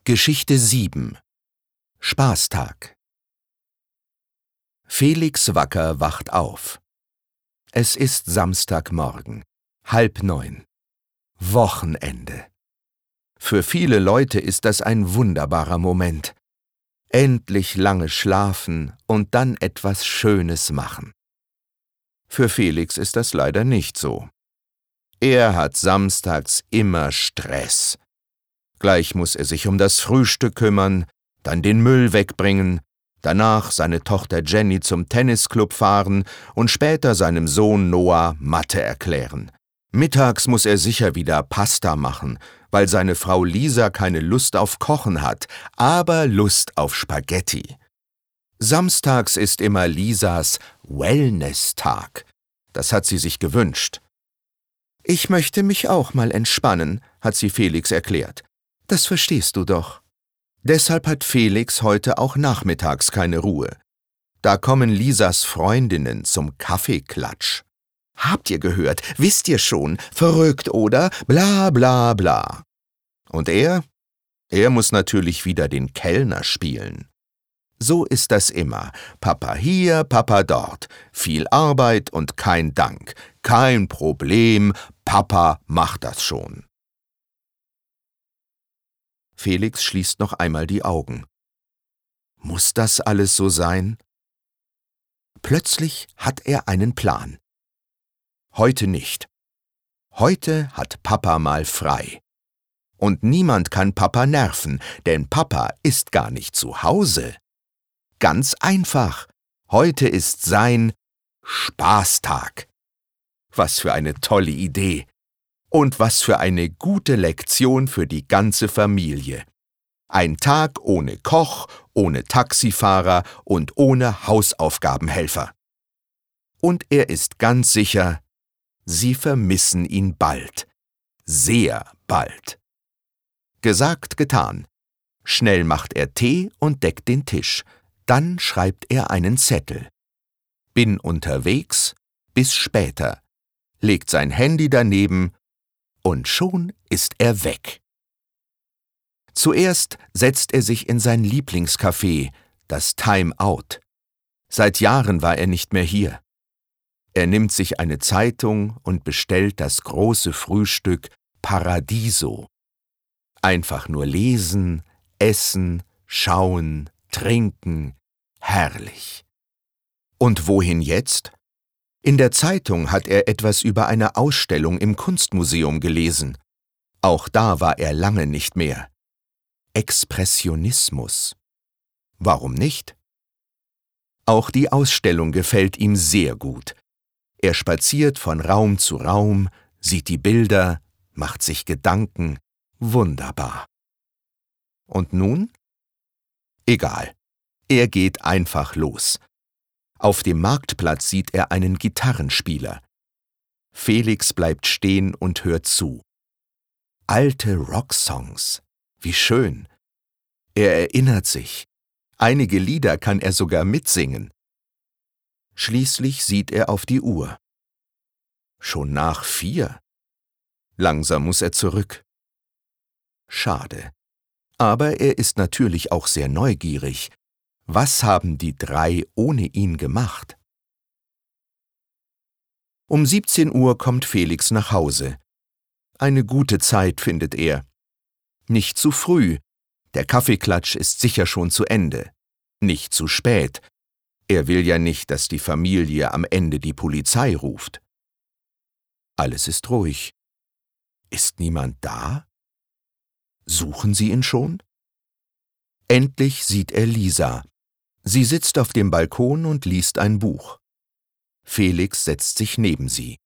Geschichte 7 Spaßtag. Felix Wacker wacht auf. Es ist Samstagmorgen, 8:30. Wochenende. Für viele Leute ist das ein wunderbarer Moment. Endlich lange schlafen und dann etwas Schönes machen. Für Felix ist das leider nicht so. Er hat samstags immer Stress. Gleich muss er sich um das Frühstück kümmern, dann den Müll wegbringen, danach seine Tochter Jenny zum Tennisclub fahren und später seinem Sohn Noah Mathe erklären. Mittags muss er sicher wieder Pasta machen, weil seine Frau Lisa keine Lust auf Kochen hat, aber Lust auf Spaghetti. Samstags ist immer Lisas Wellness-Tag. Das hat sie sich gewünscht. »Ich möchte mich auch mal entspannen«, hat sie Felix erklärt. »Das verstehst du doch.« Deshalb hat Felix heute auch nachmittags keine Ruhe. Da kommen Lisas Freundinnen zum Kaffeeklatsch. »Habt ihr gehört? Wisst ihr schon? Verrückt, oder? Bla bla bla.« Und er muss natürlich wieder den Kellner spielen. So ist das immer. Papa hier, Papa dort. Viel Arbeit und kein Dank. Kein Problem, Papa macht das schon. Felix schließt noch einmal die Augen. Muss das alles so sein? Plötzlich hat er einen Plan. Heute nicht. Heute hat Papa mal frei. Und niemand kann Papa nerven, denn Papa ist gar nicht zu Hause. Ganz einfach. Heute ist sein Spaßtag. Was für eine tolle Idee. Und was für eine gute Lektion für die ganze Familie. Ein Tag ohne Koch, ohne Taxifahrer und ohne Hausaufgabenhelfer. Und er ist ganz sicher, sie vermissen ihn bald. Sehr bald. Gesagt, getan. Schnell macht er Tee und deckt den Tisch. Dann schreibt er einen Zettel. Bin unterwegs, bis später. Legt sein Handy daneben und schon ist er weg. Zuerst setzt er sich in sein Lieblingscafé, das Time Out. Seit Jahren war er nicht mehr hier. Er nimmt sich eine Zeitung und bestellt das große Frühstück Paradiso. Einfach nur lesen, essen, schauen, trinken, herrlich. Und wohin jetzt? In der Zeitung hat er etwas über eine Ausstellung im Kunstmuseum gelesen. Auch da war er lange nicht mehr. Expressionismus. Warum nicht? Auch die Ausstellung gefällt ihm sehr gut. Er spaziert von Raum zu Raum, sieht die Bilder, macht sich Gedanken. Wunderbar. Und nun? Egal. Er geht einfach los. Auf dem Marktplatz sieht er einen Gitarrenspieler. Felix bleibt stehen und hört zu. Alte Rocksongs. Wie schön. Er erinnert sich. Einige Lieder kann er sogar mitsingen. Schließlich sieht er auf die Uhr. Schon nach 4. Langsam muss er zurück. Schade. Aber er ist natürlich auch sehr neugierig. Was haben die 3 ohne ihn gemacht? Um 17 Uhr kommt Felix nach Hause. Eine gute Zeit, findet er. Nicht zu früh. Der Kaffeeklatsch ist sicher schon zu Ende. Nicht zu spät. Er will ja nicht, dass die Familie am Ende die Polizei ruft. Alles ist ruhig. Ist niemand da? Suchen sie ihn schon? Endlich sieht er Lisa. Sie sitzt auf dem Balkon und liest ein Buch. Felix setzt sich neben sie.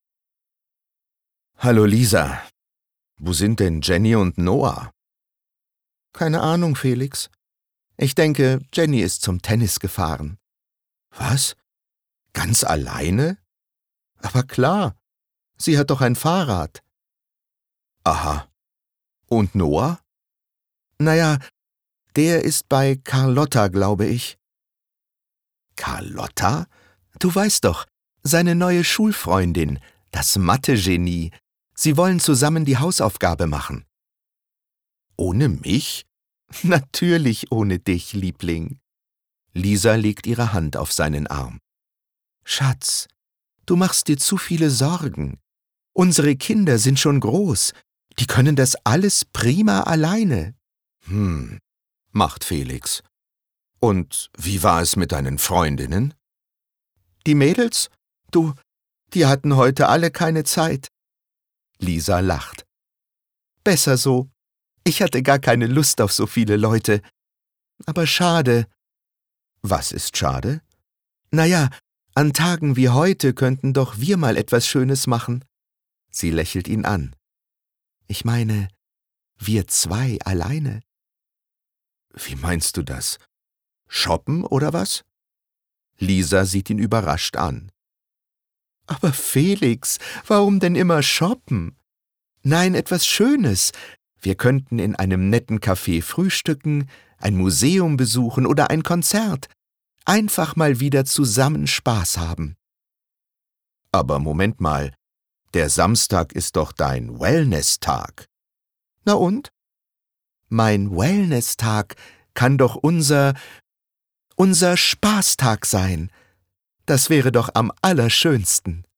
»Hallo Lisa, wo sind denn Jenny und Noah?« »Keine Ahnung, Felix. Ich denke, Jenny ist zum Tennis gefahren.« »Was? Ganz alleine?« »Aber klar, sie hat doch ein Fahrrad.« »Aha. Und Noah?« »Naja, der ist bei Carlotta, glaube ich.« »Carlotta? Du weißt doch, seine neue Schulfreundin, das Mathe-Genie. Sie wollen zusammen die Hausaufgabe machen.« »Ohne mich? Natürlich ohne dich, Liebling. Lisa legt ihre Hand auf seinen Arm. Schatz, du machst dir zu viele Sorgen. Unsere Kinder sind schon groß. Die können das alles prima alleine. Macht Felix. Und wie war es mit deinen Freundinnen? Die Mädels? Du, die hatten heute alle keine Zeit. Lisa lacht. Besser so. Ich hatte gar keine Lust auf so viele Leute. Aber schade. Was ist schade? Naja, an Tagen wie heute könnten doch wir mal etwas Schönes machen. Sie lächelt ihn an. Ich meine, wir zwei alleine. Wie meinst du das? Shoppen oder was? Lisa sieht ihn überrascht an. Aber Felix, warum denn immer shoppen? Nein, etwas Schönes. Wir könnten in einem netten Café frühstücken, ein Museum besuchen oder ein Konzert. Einfach mal wieder zusammen Spaß haben. Aber Moment mal, der Samstag ist doch dein Wellness-Tag. Na und? Mein Wellness-Tag kann doch unser Spaßtag sein. Das wäre doch am allerschönsten.